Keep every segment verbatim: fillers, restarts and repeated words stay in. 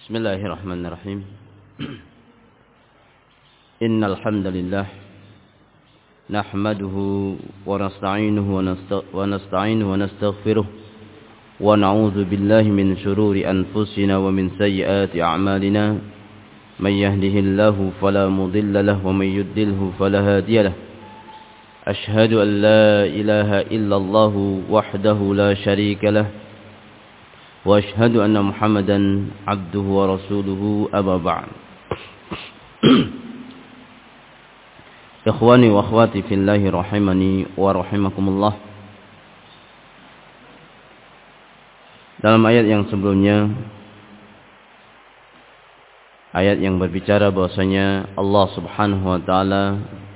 Bismillahirrahmanirrahim. Innal hamdalillah nahmaduhu wa nasta'inuhu wa nasta'inuhu wa nastaghfiruh wa na'udzu billahi min shururi anfusina wa min sayyiati a'malina. May yahdihillahu fala mudilla lahu wa may yudlilhu fala hadiya lahu. Ashhadu an la ilaha illallah wahdahu la syarika lahu. وأشهد أن محمدا عبده ورسوله أما بعد. إخواني وأخواتي في الله رحمني ورحمكم الله. Dalam ayat yang sebelumnya, ayat yang berbicara bahwasanya Allah Subhanahu wa taala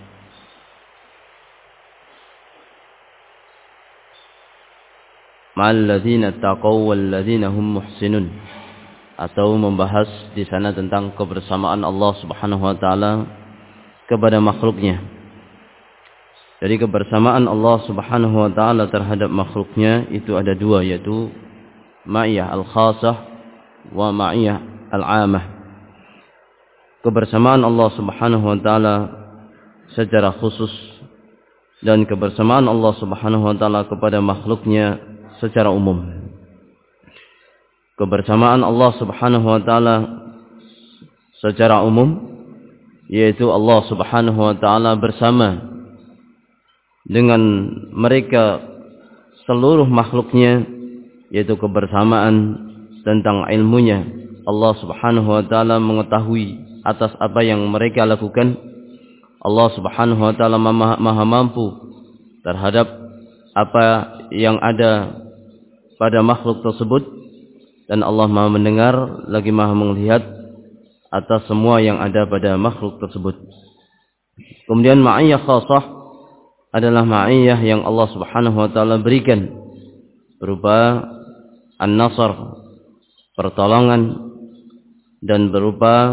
ma'alladzina taqaw walladzina hum muhsinun, atau membahas di sana tentang kebersamaan Allah Subhanahu wa taala kepada makhluknya. Jadi kebersamaan Allah Subhanahu wa taala terhadap makhluknya itu ada dua, yaitu ma'iyah al-khassah wa ma'iyah al-'amah. Kebersamaan Allah Subhanahu wa taala secara khusus dan kebersamaan Allah Subhanahu wa taala kepada makhluknya secara umum. Kebersamaan Allah Subhanahu wa taala secara umum yaitu Allah Subhanahu wa taala bersama dengan mereka seluruh makhluknya, yaitu kebersamaan tentang ilmunya. Allah Subhanahu wa taala mengetahui atas apa yang mereka lakukan. Allah Subhanahu wa taala maha mampu terhadap apa yang ada pada makhluk tersebut, dan Allah Maha mendengar lagi Maha melihat atas semua yang ada pada makhluk tersebut. Kemudian ma'iyah khassah adalah ma'iyah yang Allah Subhanahu wa taala berikan berupa an-nasr, pertolongan, dan berupa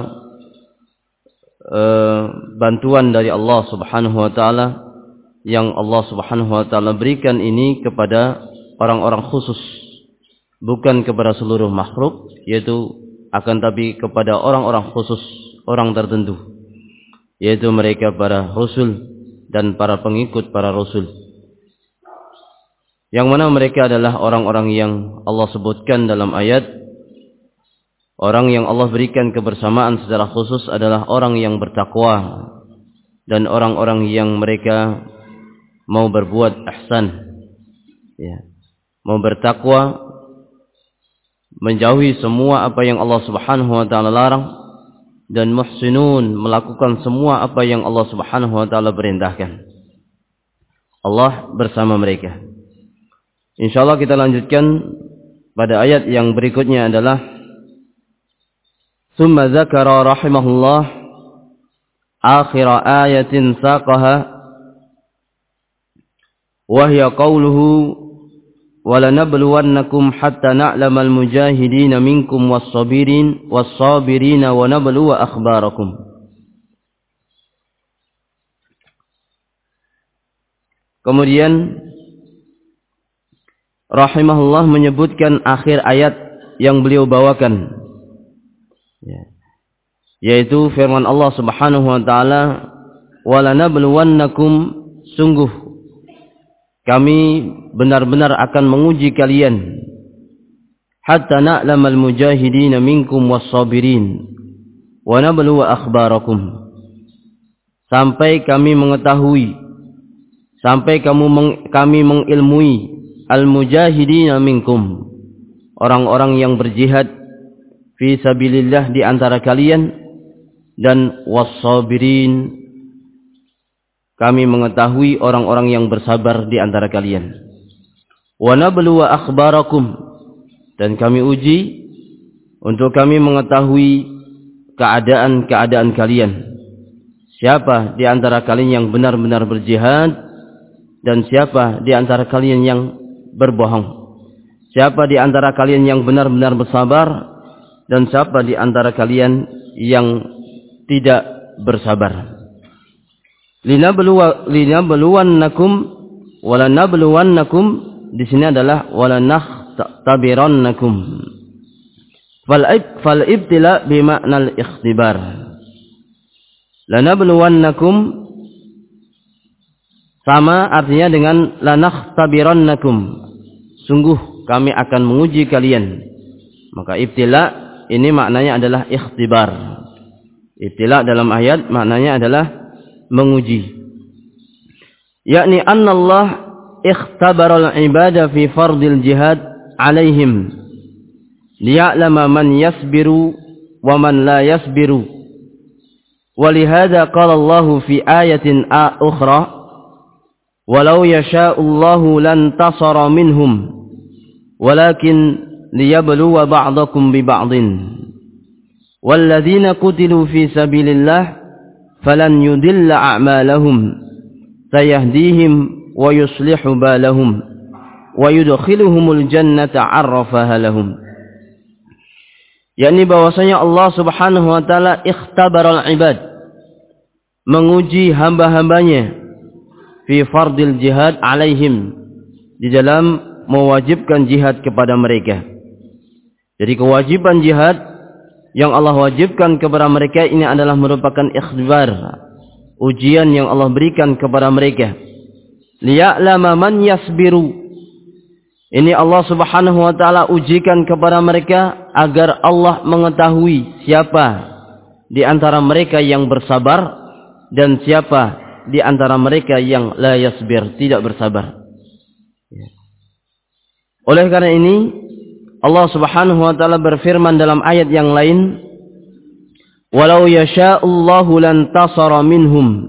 uh, bantuan dari Allah Subhanahu wa taala yang Allah Subhanahu wa taala berikan ini kepada orang-orang khusus, bukan kepada seluruh makhluk, yaitu akan tapi kepada orang-orang khusus, orang tertentu, yaitu mereka para rasul dan para pengikut para rasul, yang mana mereka adalah orang-orang yang Allah sebutkan dalam ayat. Orang yang Allah berikan kebersamaan secara khusus adalah orang yang bertakwa dan orang-orang yang mereka mau berbuat ihsan, ya, mau bertakwa, menjauhi semua apa yang Allah Subhanahu wa taala larang, dan muhsinun, melakukan semua apa yang Allah Subhanahu wa taala perintahkan. Allah bersama mereka. Insyaallah kita lanjutkan pada ayat yang berikutnya adalah Tsumma dzakara rahimahullah akhir ayatin saqaha wa hiya qawluhu وَلَنَبْلُوَنَّكُمْ حَتَّى نَعْلَمَ الْمُجَاهِدِينَ مِنْكُمْ وَالصَّابِرِينَ وَالصَّابِرِينَ وَنَبْلُوَ أَخْبَارَكُمْ. Kemudian rahimahullah menyebutkan akhir ayat yang beliau bawakan, yaitu firman Allah Subhanahu wa taala, وَلَنَبْلُوَنَّكُمْ, sungguh kami benar-benar akan menguji kalian, hatta na'lamal mujahidina minkum was-sabirin wa nabluwa akhbarakum, sampai kami mengetahui, sampai kamu meng, kami mengilmui al-mujahidina minkum, orang-orang yang berjihad fi sabilillah di antara kalian, dan was-sabirin, kami mengetahui orang-orang yang bersabar di antara kalian. Wa nabluwa akhbarakum, dan kami uji untuk kami mengetahui keadaan-keadaan kalian. Siapa di antara kalian yang benar-benar berjihad, dan siapa di antara kalian yang berbohong. Siapa di antara kalian yang benar-benar bersabar, dan siapa di antara kalian yang tidak bersabar. Linabluwa linabluwannakum walanabluwannakum, di sini adalah walanahtabirannakum. fal ibtila bima'nal ikhtibar. Lanabluwannakum sama artinya dengan lanakhtabirannakum. Sungguh kami akan menguji kalian. Maka ibtila ini maknanya adalah ikhtibar. Ibtila dalam ayat maknanya adalah menguji. Yakni anna Allah ikhtabara al-ibada fi fardil jihad alaihim liya'lama man yasbiru wa man la yasbiru. Walihada qala Allah fi ayatin ukhra walau yasha'u Allah lantasara minhum walakin liyabluwa ba'dakum bi ba'din walladzina qutilu fi sabilillah falan yudilla a'malahum sayahdihim wa yuslihu balahum wa yudkhiluhumul jannata 'arrafaha lahum. Yakni bahwasanya Allah Subhanahu wa taala ikhtabaral ibad, menguji hamba-hambanya fi fardil jihad alaihim, di dalam mewajibkan jihad kepada mereka. Jadi kewajiban jihad yang Allah wajibkan kepada mereka ini adalah merupakan ikhtibar, ujian yang Allah berikan kepada mereka. Liya'lama man yasbiru. Ini Allah Subhanahu wa taala ujikan kepada mereka agar Allah mengetahui siapa di antara mereka yang bersabar dan siapa di antara mereka yang la yasbir, tidak bersabar. Oleh karena ini Allah Subhanahu wa taala berfirman dalam ayat yang lain, "Walau yasha'ullahu lantasara minhum."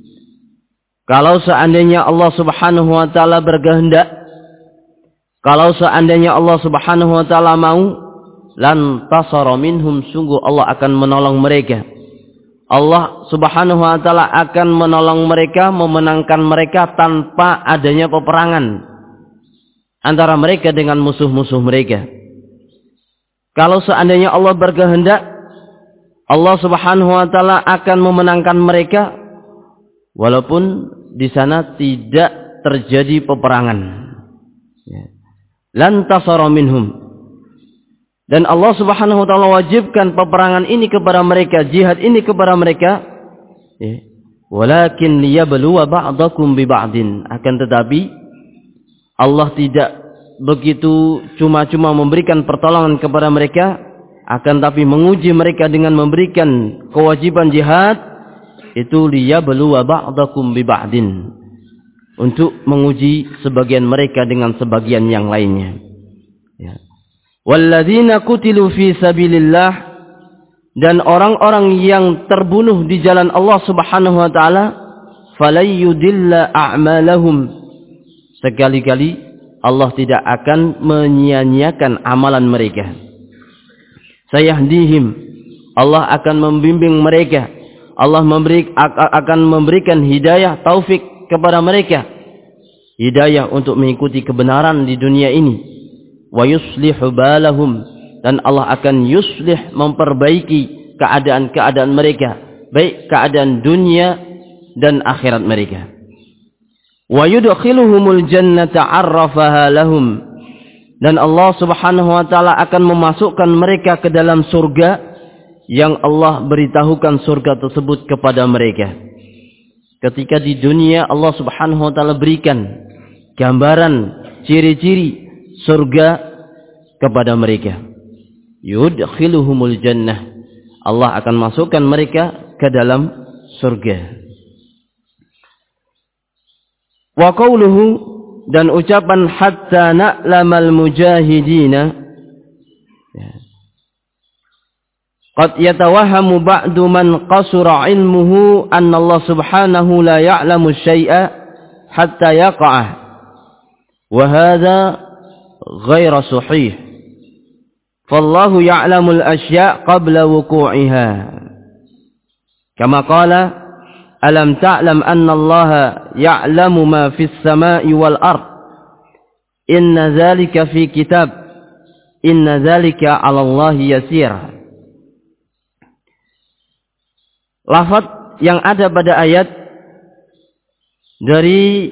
Kalau seandainya Allah Subhanahu wa taala berkehendak, kalau seandainya Allah Subhanahu wa taala mau, lantasara minhum, sungguh Allah akan menolong mereka. Allah Subhanahu wa taala akan menolong mereka, memenangkan mereka tanpa adanya peperangan antara mereka dengan musuh-musuh mereka. Kalau seandainya Allah berkehendak, Allah Subhanahu wa taala akan memenangkan mereka walaupun di sana tidak terjadi peperangan. Ya. Lantasara minhum. Dan Allah Subhanahu wa taala wajibkan peperangan ini kepada mereka, jihad ini kepada mereka. Ya. Walakin liyabluwa ba'dakum bi ba'din. Akan tetapi Allah tidak begitu cuma-cuma memberikan pertolongan kepada mereka, akan tapi menguji mereka dengan memberikan kewajiban jihad itu liyabluwa ba'dakum bi ba'din. Untuk menguji sebagian mereka dengan sebagian yang lainnya. Ya. Walladzina qutilu fi sabilillah, dan orang-orang yang terbunuh di jalan Allah Subhanahu wa taala, falayyudilla a'malahum, sekali-kali Allah tidak akan menyia-nyiakan amalan mereka. Sayahdihim, Allah akan membimbing mereka. Allah memberi, akan memberikan hidayah, taufik kepada mereka, hidayah untuk mengikuti kebenaran di dunia ini. Wa yuslihu balahum, dan Allah akan yuslih, memperbaiki keadaan-keadaan mereka, baik keadaan dunia dan akhirat mereka. Wa yudkhiluhumul jannata 'arrafaha lahum, dan Allah Subhanahu wa taala akan memasukkan mereka ke dalam surga yang Allah beritahukan surga tersebut kepada mereka. Ketika di dunia Allah Subhanahu wa taala berikan gambaran ciri-ciri surga kepada mereka. Yudkhiluhumul jannah. Allah akan masukkan mereka ke dalam surga. Wa qawluhu, dan ucapan hatta na'lamal mujahidina. Qad yatawahhamu ba'du man qasura ilmuhu anna Allah subhanahu la ya'lamu syai'a hatta yaqa'ah. Wa hadha ghairu sahih. Fallahu ya'lamul asya' qabla wuqu'iha. Kama qala, alam ta'lam anna Allah ya'lamu ma fis sama'i wal ard. Inna dhalika fi kitab. Inna dhalika 'ala Allah yasir. Lafaz yang ada pada ayat dari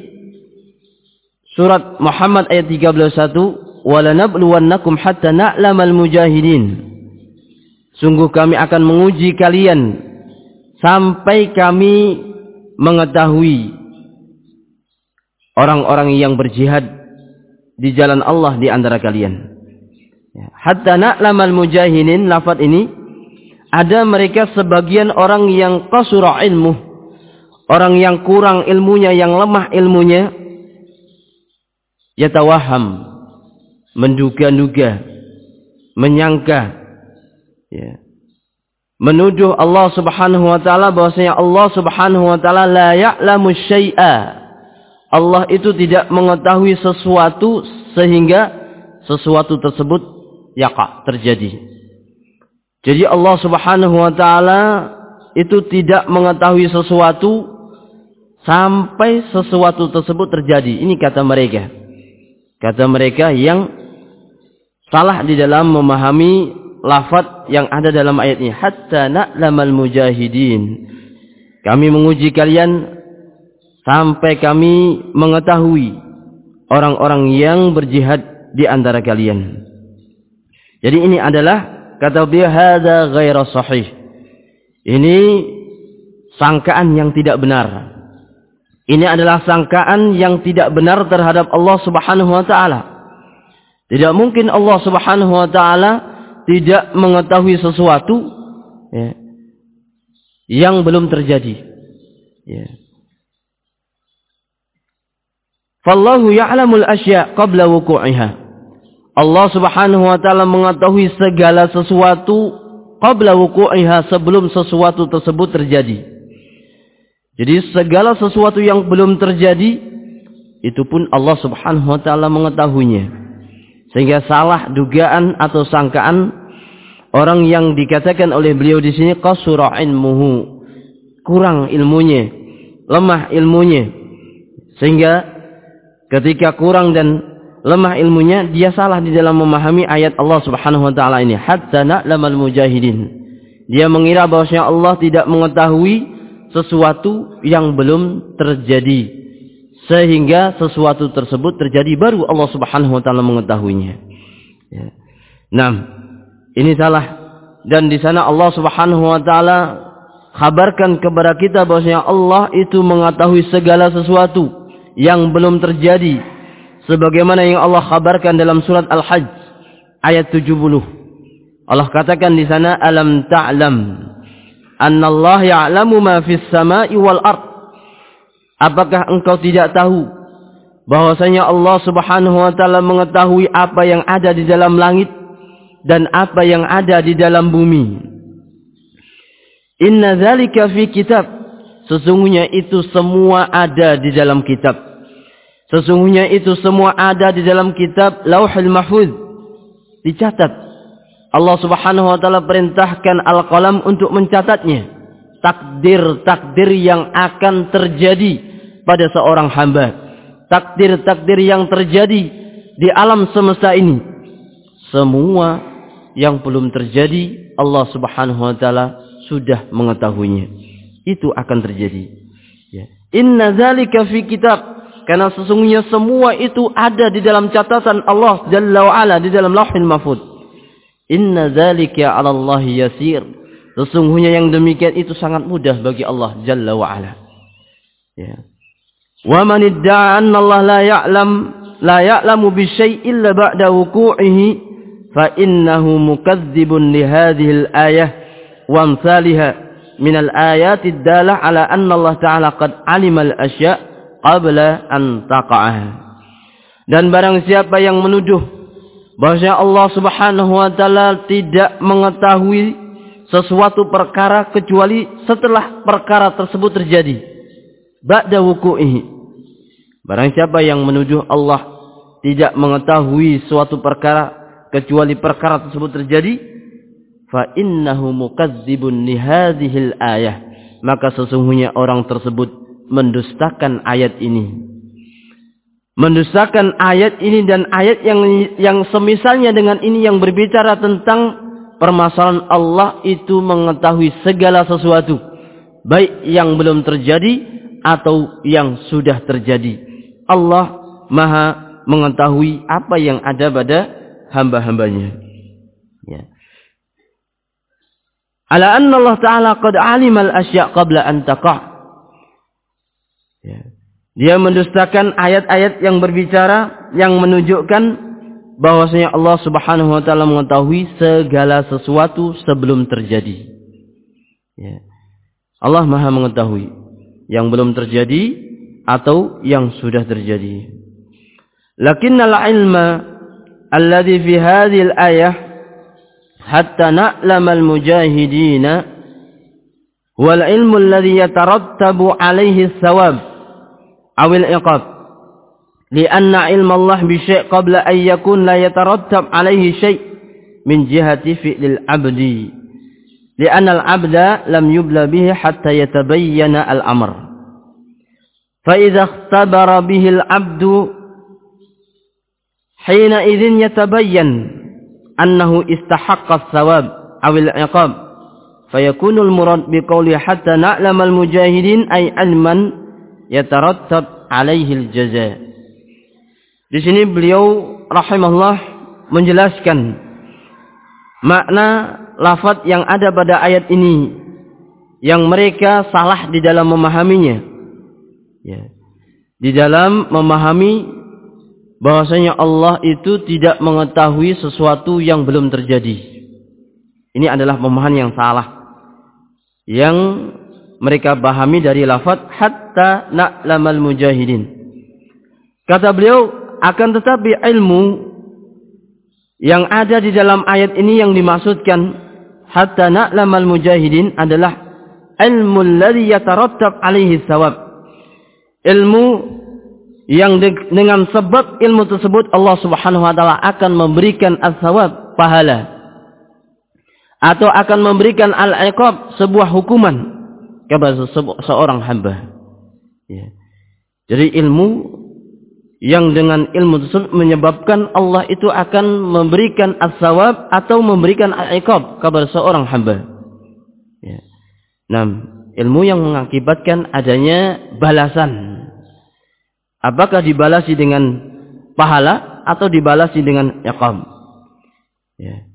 surat Muhammad ayat tiga puluh satu, "Walanabluwannakum hatta na'lamal mujahidin." sungguh kami akan menguji kalian sampai kami mengetahui orang-orang yang berjihad di jalan Allah di antara kalian. Hatta na'lamal mujahidin, lafaz ini ada mereka sebagian orang yang qasura ilmu, orang yang kurang ilmunya, yang lemah ilmunya, yatawaham, menduga-duga, menyangka, ya, menuduh Allah Subhanahu wa taala bahwasanya Allah Subhanahu wa taala la ya'lamu syai'a. Allah itu tidak mengetahui sesuatu sehingga sesuatu tersebut yaqa, terjadi. Jadi Allah Subhanahu wa taala itu tidak mengetahui sesuatu sampai sesuatu tersebut terjadi. Ini kata mereka. Kata mereka yang salah di dalam memahami lafaz yang ada dalam ayat ini. Hatta na'lamal mujahidin. Kami menguji kalian sampai kami mengetahui orang-orang yang berjihad di antara kalian. Jadi ini adalah, kata beliau, hadza ghairu sahih. Ini sangkaan yang tidak benar. Ini adalah sangkaan yang tidak benar terhadap Allah Subhanahu wa taala. Tidak mungkin Allah Subhanahu wa taala tidak mengetahui sesuatu, ya, yang belum terjadi. Ya. Fallahu ya'lamul asya' qabla wuqu'iha. Allah Subhanahu wa taala mengetahui segala sesuatu qabla wuqu'iha, sebelum sesuatu tersebut terjadi. Jadi segala sesuatu yang belum terjadi itu pun Allah Subhanahu wa taala mengetahuinya. Sehingga salah dugaan atau sangkaan orang yang dikatakan oleh beliau di sini qasura ilmuhu, kurang ilmunya, lemah ilmunya. Sehingga ketika kurang dan lemah ilmunya, dia salah di dalam memahami ayat Allah Subhanahu wa taala ini. Hatta na'lamal mujahidin. Dia mengira bahwasanya Allah tidak mengetahui sesuatu yang belum terjadi, sehingga sesuatu tersebut terjadi baru Allah Subhanahu wa taala mengetahuinya. Ya. Nah, ini salah, dan di sana Allah Subhanahu wa taala kabarkan kepada kita bahwasanya Allah itu mengetahui segala sesuatu yang belum terjadi, sebagaimana yang Allah kabarkan dalam surat Al-Hajj ayat tujuh puluh. Allah katakan di sana, alam ta'lam annallaha ya'lamu ma fis sama'i wal ard. Apakah engkau tidak tahu bahwasanya Allah Subhanahu wa taala mengetahui apa yang ada di dalam langit dan apa yang ada di dalam bumi. Inna dzalika fi kitab. Sesungguhnya itu semua ada di dalam kitab. Sesungguhnya itu semua ada di dalam kitab Lauhul Mahfuz. Dicatat. Allah Subhanahu wa taala perintahkan Al-Qalam untuk mencatatnya. Takdir-takdir yang akan terjadi pada seorang hamba. Takdir-takdir yang terjadi di alam semesta ini. Semua yang belum terjadi, Allah Subhanahu wa taala sudah mengetahuinya. Itu akan terjadi. Ya. Inna dzalika fi kitab. Karena sesungguhnya semua itu ada di dalam catatan Allah Jalla wa'ala, di dalam Lauhul Mahfuz. Inna dzalika 'ala Allah yasir. Sesungguhnya yang demikian itu sangat mudah bagi Allah Jalla wa'ala. Ya. Wa man idda'a anna Allah la ya'lam la ya'lamu bi syai'in illa ba'da wuqu'ihi fa innahu mukadzibun li hadhihi al-ayah wa amsalha min al-ayati ad-dalah 'ala anna Allah ta'ala qad 'alima al-asya' qabla an taqa'ah. Dan barang siapa yang menuduh bahwasanya Allah Subhanahu wa taala tidak mengetahui sesuatu perkara kecuali setelah perkara tersebut terjadi, ba'da wuqu'ihi. Barang siapa yang menuduh Allah tidak mengetahui suatu perkara kecuali perkara tersebut terjadi, fa innahu mukadzibun li hadhil ayah, maka sesungguhnya orang tersebut mendustakan ayat ini. Mendustakan ayat ini dan ayat yang yang semisalnya dengan ini yang berbicara tentang permasalahan Allah itu mengetahui segala sesuatu, baik yang belum terjadi atau yang sudah terjadi. Allah Maha mengetahui apa yang ada pada hamba-hambanya. Ya. ala anna Allah Ta'ala qad alima al-asya' qabla an taqa'. Ya. Dia mendustakan ayat-ayat yang berbicara yang menunjukkan bahwasanya Allah Subhanahu wa taala mengetahui segala sesuatu sebelum terjadi. Ya. Allah Maha mengetahui yang belum terjadi atau yang sudah terjadi. Lakinnal ilma alladhi fi hadhihi al-ayah hatta na'lama al-mujahidina wal ilmu alladhi yatarattabu alaihi as-sawab أو العقاب لأن علم الله بشيء قبل أن يكون لا يترتب عليه شيء من جهة فعل العبد لأن العبد لم يبلى به حتى يتبين الأمر فإذا اختبر به العبد حينئذ يتبين أنه استحق الثواب أو العقاب فيكون المراد بقوله حتى نعلم المجاهدين أي علما yatarattab alaihil jaza. Di sini beliau rahimahullah menjelaskan makna lafaz yang ada pada ayat ini yang mereka salah di dalam memahaminya. Ya. Di dalam memahami bahwasanya Allah itu tidak mengetahui sesuatu yang belum terjadi. Ini adalah pemahaman yang salah. Yang mereka pahami dari lafaz hatta na'lamal mujahidin. Kata beliau, akan tetapi ilmu yang ada di dalam ayat ini yang dimaksudkan hatta na'lamal mujahidin adalah ilmu alladhi yatarattab alaihi thawab. Ilmu yang dengan sebab ilmu tersebut Allah Subhanahu wa taala akan memberikan as-thawab, pahala, atau akan memberikan al-iqab, sebuah hukuman kepada seorang hamba. Ya. Jadi ilmu yang dengan ilmu tersebut menyebabkan Allah itu akan memberikan as-sawab atau memberikan al-iqab kepada seorang hamba. Ya. Nah, ilmu yang mengakibatkan adanya balasan. Apakah dibalasi dengan pahala atau dibalasi dengan iqab? Ya.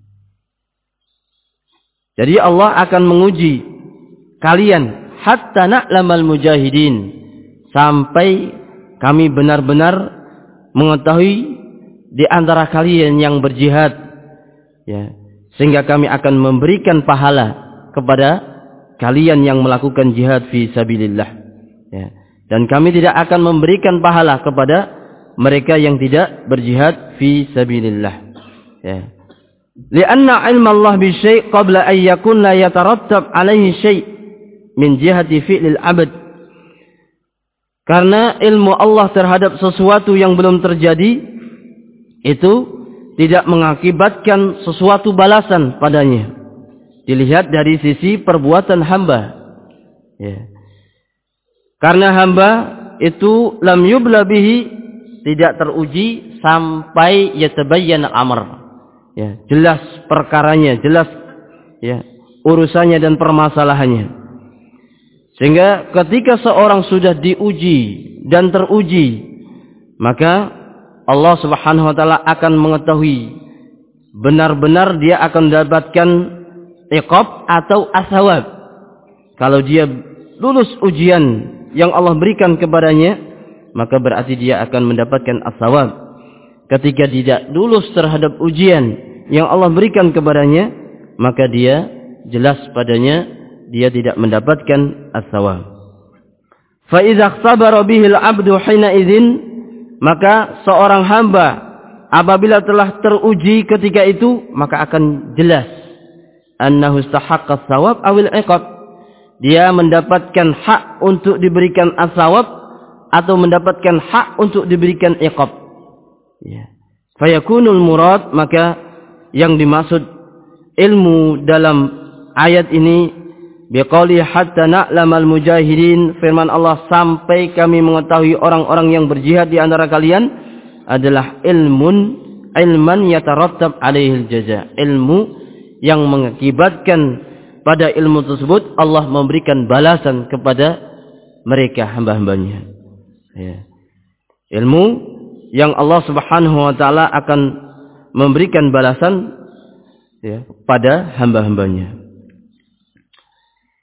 Jadi Allah akan menguji kalian hatta na'lamal mujahidin, sampai kami benar-benar mengetahui di antara kalian yang berjihad, ya, sehingga kami akan memberikan pahala kepada kalian yang melakukan jihad fi sabilillah, ya, dan kami tidak akan memberikan pahala kepada mereka yang tidak berjihad fi sabilillah, ya. Lianna ilma Allah bi syai' qabla an yakun la yatarattab alaihi syai' min jihati fi'lil abad. Karena ilmu Allah terhadap sesuatu yang belum terjadi itu tidak mengakibatkan sesuatu balasan padanya. Dilihat dari sisi perbuatan hamba. Ya. Karena hamba itu lam yubla bihi, tidak teruji sampai yatabayyan al-amr. Ya, jelas perkaranya, jelas ya urusannya dan permasalahannya. Sehingga ketika seorang sudah diuji dan teruji, maka Allah Subhanahu wa taala akan mengetahui benar-benar dia akan mendapatkan iqab atau as-sawab. Kalau dia lulus ujian yang Allah berikan kepadanya, maka berarti dia akan mendapatkan as-sawab. Ketika tidak lulus terhadap ujian yang Allah berikan kepadanya, maka dia jelas padanya dia tidak mendapatkan as-sawab. Fa idza ikhtabara bihi al-'abdu hina idzin, maka seorang hamba apabila telah teruji ketika itu, maka akan jelas annahu istahaqqa as-sawab aw al-'iqab. Dia mendapatkan hak untuk diberikan as-sawab atau mendapatkan hak untuk diberikan iqab. Ya. Fa yakunul murad, maka yang dimaksud ilmu dalam ayat ini biqauli hatta na'lamal mujahidin, firman Allah sampai kami mengetahui orang-orang yang berjihad di antara kalian, adalah ilmun ilman yatarattab alaihil jaza. Ilmu yang mengakibatkan pada ilmu tersebut Allah memberikan balasan kepada mereka hamba-hambanya. Ya. Ilmu yang Allah Subhanahu wa taala akan memberikan balasan ya pada hamba-hambanya.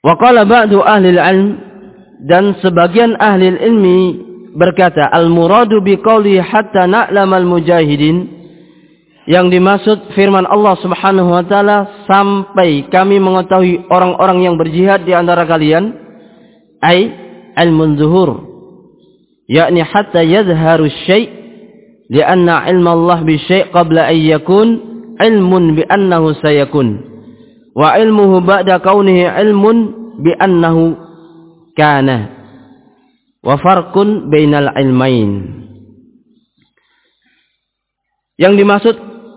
Wa qala ba'du ahli al-'ilm, dan sebagian ahli ilmi berkata, al-muradu biqauli hatta na'lamal mujahidin, yang dimaksud firman Allah Subhanahu wa taala, sampai kami mengetahui orang-orang yang berjihad di antara kalian, ai ilmun zuhur, yakni hatta yadhharu syai', lianna ilma Allah bi syai' qabla an yakun ilmun bi annahu sayakun, wa ilmuhu ba'da kaunihi ilmun bi annahu kana, wa farqun bainal ilmain. Yang dimaksud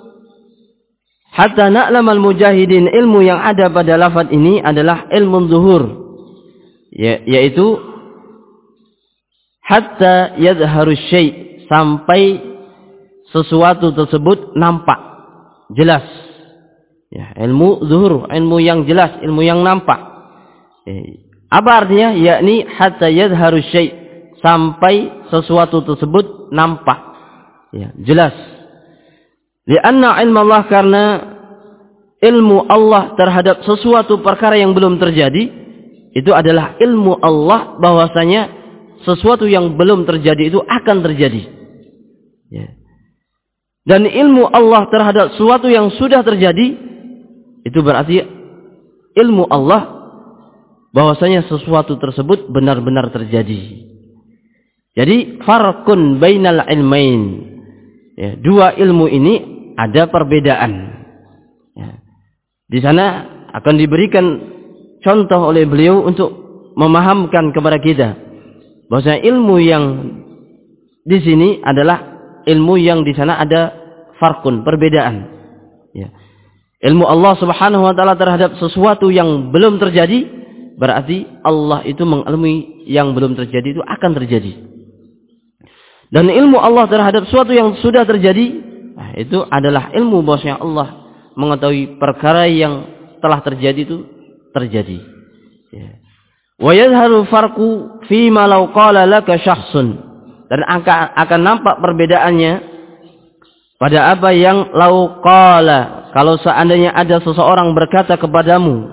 hatta na'lamal mujahidin, ilmu yang ada pada lafaz ini adalah ilmu zuhur, ya, yaitu hatta yadhharu syai', sampai sesuatu tersebut nampak jelas, ya, ilmu zuhur, ilmu yang jelas, ilmu yang nampak. Eh, apa artinya? Yakni hatta yadhharu syai', sampai sesuatu tersebut nampak, ya, jelas. Lianna ilmu Allah, karena ilmu Allah terhadap sesuatu perkara yang belum terjadi, itu adalah ilmu Allah bahwasanya sesuatu yang belum terjadi itu akan terjadi, ya. Dan ilmu Allah terhadap sesuatu yang sudah terjadi, itu berarti ilmu Allah bahwasanya sesuatu tersebut benar-benar terjadi. Jadi farqun bainal ilmain, ya, dua ilmu ini ada perbedaan, ya. Di sana akan diberikan contoh oleh beliau untuk memahamkan kepada kita bahwasanya ilmu yang di sini adalah ilmu yang di sana ada farqun, perbedaan, ya. Ilmu Allah Subhanahu wa taala terhadap sesuatu yang belum terjadi, berarti Allah itu mengilmui yang belum terjadi itu akan terjadi. Dan ilmu Allah terhadap sesuatu yang sudah terjadi, nah, itu adalah ilmu bahwasanya Allah mengetahui perkara yang telah terjadi itu terjadi, ya. Wa yadhharu farqu fi ma law qala laka syakhsun, dan akan, akan nampak perbedaannya pada apa yang lau qala, kalau seandainya ada seseorang berkata kepadamu,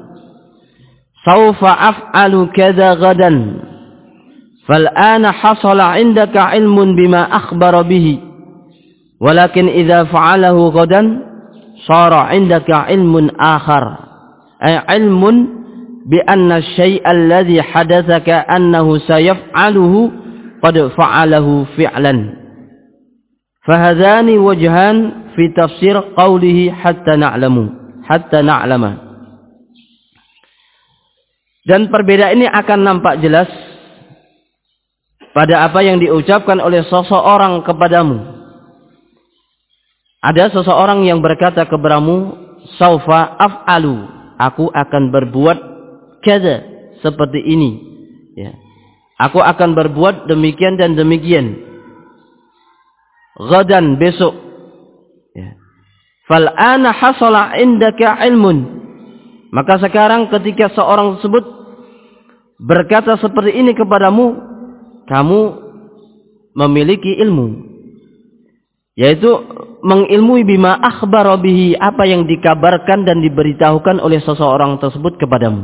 saufa af'alu kadza gadan, fal ana hasala 'indaka ilmun bima akhbara bihi, walakin idza fa'alahu gadan sara 'indaka ilmun akhar, ay ilmun bi anna asy-syai'a alladhi hadatsaka annahu sayaf'aluhu qad fa'alahu fi'lan. Fahadhani wajhan fi tafsir qawlihi hatta na'lamu, hatta na'lama. Dan perbedaan ini akan nampak jelas pada apa yang diucapkan oleh seseorang kepadamu. Ada seseorang yang berkata kepadamu, saufa af'alu, aku akan berbuat kada, seperti ini, ya. Aku akan berbuat demikian dan demikian. Ghadan, besok. Ya. Fal ana hasala indaka ilmun. Maka sekarang ketika seorang tersebut berkata seperti ini kepadamu, kamu memiliki ilmu, yaitu mengilmui bima akhbara bihi, apa yang dikabarkan dan diberitahukan oleh seseorang tersebut kepadamu.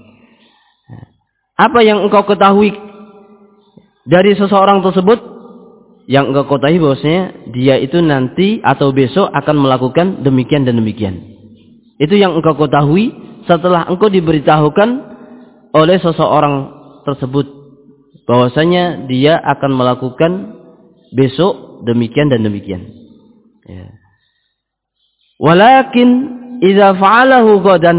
Apa yang engkau ketahui dari seseorang tersebut, yang engkau ketahui bahwasanya dia itu nanti atau besok akan melakukan demikian dan demikian. Itu yang engkau ketahui setelah engkau diberitahukan oleh seseorang tersebut bahwasanya dia akan melakukan besok demikian dan demikian, ya. Walakin idza fa'alahu ghadan,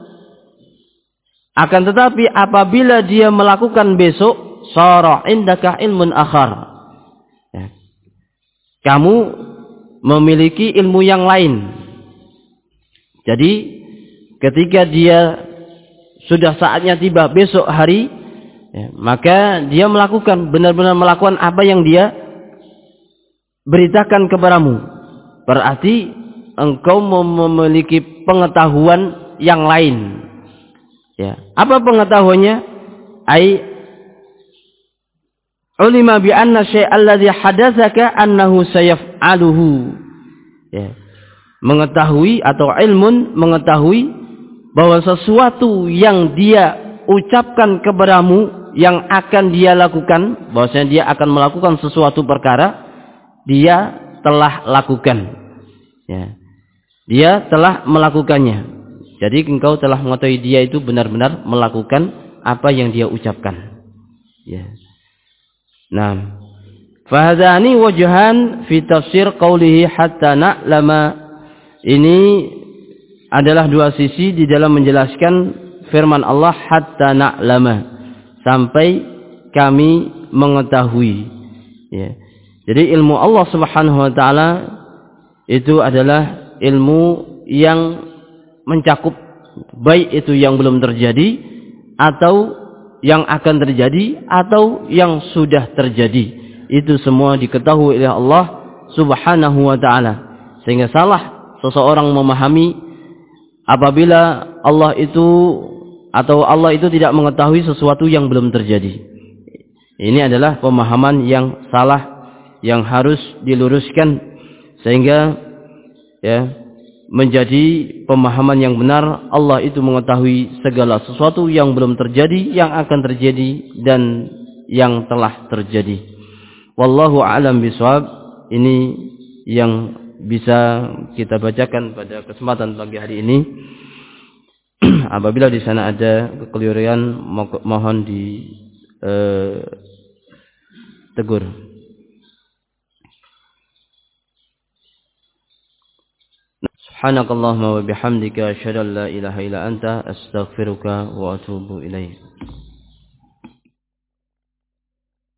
akan tetapi apabila dia melakukan besok, sara indaka ilmun akhar, ya, kamu memiliki ilmu yang lain. Jadi ketika dia sudah saatnya tiba besok hari, ya, maka dia melakukan, benar-benar melakukan apa yang dia beritakan kepadamu. Berarti engkau memiliki pengetahuan yang lain, ya. Apa pengetahuannya? Ai ulima bi anna syai'a alladhi hadatsaka annahu sayaf'aluhu, ya. Mengetahui atau ilmun mengetahui bahwa sesuatu yang dia ucapkan kepadamu yang akan dia lakukan, bahwasanya dia akan melakukan sesuatu perkara, dia telah lakukan. Ya. Dia telah melakukannya. Jadi engkau telah mengetahui dia itu benar-benar melakukan apa yang dia ucapkan. Ya. Nah, fahadhani wajhan fi tafsir qawlihi hatta na'lama. Ini adalah dua sisi di dalam menjelaskan firman Allah hatta na'lama, sampai kami mengetahui. Ya. Jadi ilmu Allah Subhanahu wa taala itu adalah ilmu yang mencakup baik itu yang belum terjadi atau yang akan terjadi atau yang sudah terjadi. Itu semua diketahui oleh Allah Subhanahu wa taala. Sehingga salah seseorang memahami apabila Allah itu atau Allah itu tidak mengetahui sesuatu yang belum terjadi. Ini adalah pemahaman yang salah yang harus diluruskan sehingga ya menjadi pemahaman yang benar. Allah itu mengetahui segala sesuatu yang belum terjadi, yang akan terjadi dan yang telah terjadi. Wallahu a'lam bishawab. Ini yang bisa kita bacakan pada kesempatan pagi hari ini. Apabila di sana ada kekeliruan, mohon di eh, tegur. Subhanakallahumma wa bihamdika asyhadu an la ilaha illa anta astaghfiruka wa atubu ilaik.